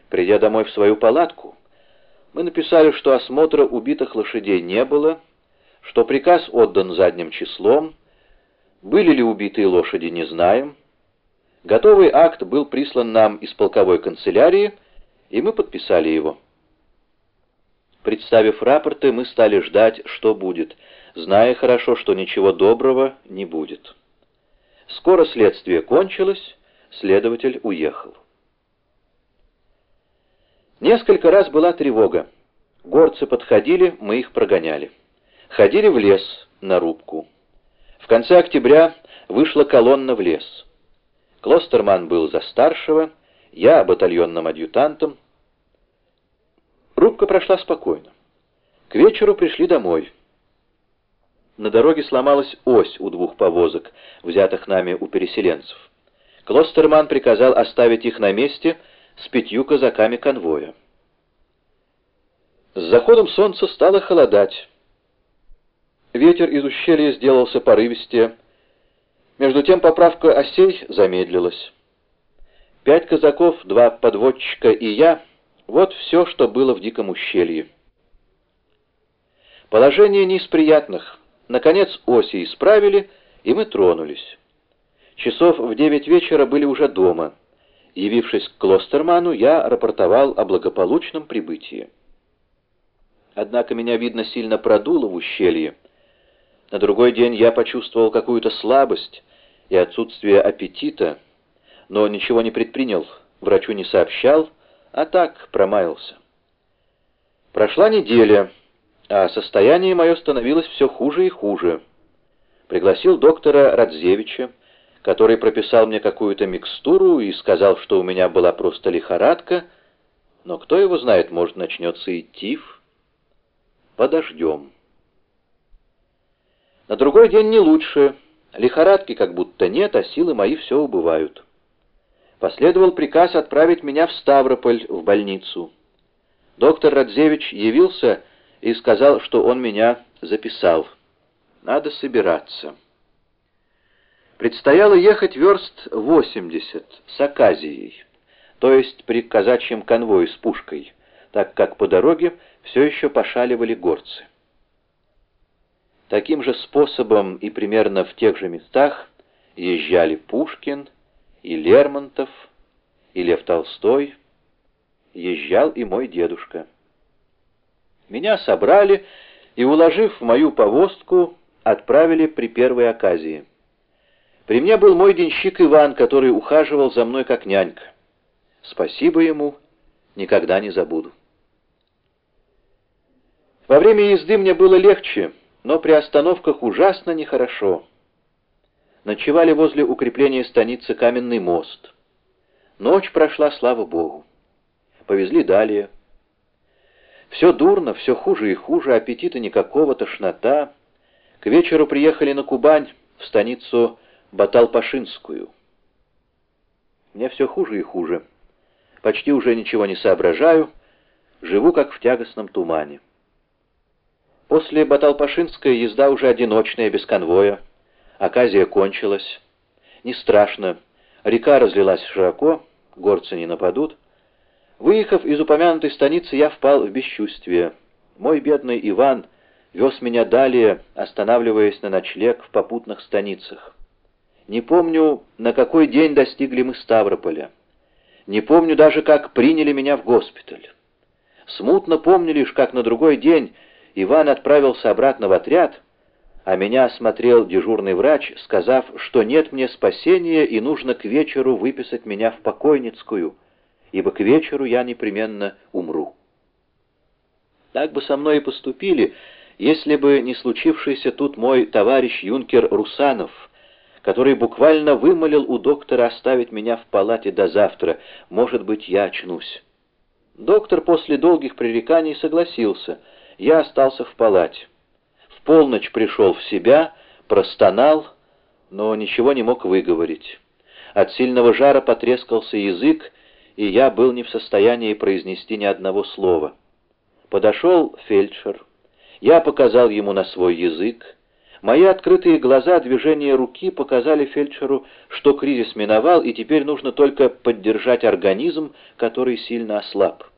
Придя домой в свою палатку, мы написали, что осмотра убитых лошадей не было, что приказ отдан задним числом, были ли убитые лошади, не знаем. Готовый акт был прислан нам из полковой канцелярии, и мы подписали его. Представив рапорты, мы стали ждать, что будет, зная хорошо, что ничего доброго не будет. Скоро следствие кончилось, следователь уехал. Несколько раз была тревога. Горцы подходили, мы их прогоняли. Ходили в лес на рубку. В конце октября вышла колонна в лес. Клостерман был за старшего, я батальонным адъютантом. Рубка прошла спокойно. К вечеру пришли домой. На дороге сломалась ось у 2 повозок, взятых нами у переселенцев. Клостерман приказал оставить их на месте с 5 казаками конвоя. С заходом солнца стало холодать. Ветер из ущелья сделался порывистее. Между тем поправка осей замедлилась. 5 казаков, 2 подводчика и я — вот все, что было в диком ущелье. Положение не из приятных. Наконец оси исправили, и мы тронулись. Часов в 9 вечера были уже дома. Явившись к Клостерману, я рапортовал о благополучном прибытии. Однако меня, видно, сильно продуло в ущелье. На другой день я почувствовал какую-то слабость и отсутствие аппетита, но ничего не предпринял, врачу не сообщал, а так промаялся. Прошла неделя, а состояние мое становилось все хуже и хуже. Пригласил доктора Радзевича, который прописал мне какую-то микстуру и сказал, что у меня была просто лихорадка, но кто его знает, может, начнется и тиф. Подождем. На другой день не лучше. Лихорадки как будто нет, а силы мои все убывают. Последовал приказ отправить меня в Ставрополь, в больницу. Доктор Радзевич явился и сказал, что он меня записал. Надо собираться. Предстояло ехать верст 80 с Аказией, то есть при казачьем конвое с пушкой, так как по дороге все еще пошаливали горцы. Таким же способом и примерно в тех же местах езжали Пушкин и Лермонтов, и Лев Толстой, езжал и мой дедушка. Меня собрали и, уложив в мою повозку, отправили при первой оказии. При мне был мой денщик Иван, который ухаживал за мной как нянька. Спасибо ему, никогда не забуду. Во время езды мне было легче, но при остановках ужасно нехорошо. Ночевали возле укрепления станицы Каменный мост. Ночь прошла, слава Богу. Повезли далее. Все дурно, все хуже и хуже, аппетита никакого, тошнота. К вечеру приехали на Кубань, в станицу Баталпашинскую. Мне все хуже и хуже. Почти уже ничего не соображаю, живу как в тягостном тумане. После Баталпашинской езда уже одиночная, без конвоя. Оказия кончилась. Не страшно. Река разлилась широко, горцы не нападут. Выехав из упомянутой станицы, я впал в бесчувствие. Мой бедный Иван вез меня далее, останавливаясь на ночлег в попутных станицах. Не помню, на какой день достигли мы Ставрополя. Не помню даже, как приняли меня в госпиталь. Смутно помню лишь, как на другой день Иван отправился обратно в отряд, а меня осмотрел дежурный врач, сказав, что нет мне спасения и нужно к вечеру выписать меня в покойницкую, ибо к вечеру я непременно умру. Так бы со мной и поступили, если бы не случившийся тут мой товарищ юнкер Русанов, который буквально вымолил у доктора оставить меня в палате до завтра, может быть, я очнусь. Доктор после долгих пререканий согласился, я остался в палате. В полночь пришел в себя, простонал, но ничего не мог выговорить. От сильного жара потрескался язык, и я был не в состоянии произнести ни одного слова. Подошел фельдшер, я показал ему на свой язык, Мои открытые глаза, движение руки показали фельдшеру, что кризис миновал, и теперь нужно только поддержать организм, который сильно ослаб.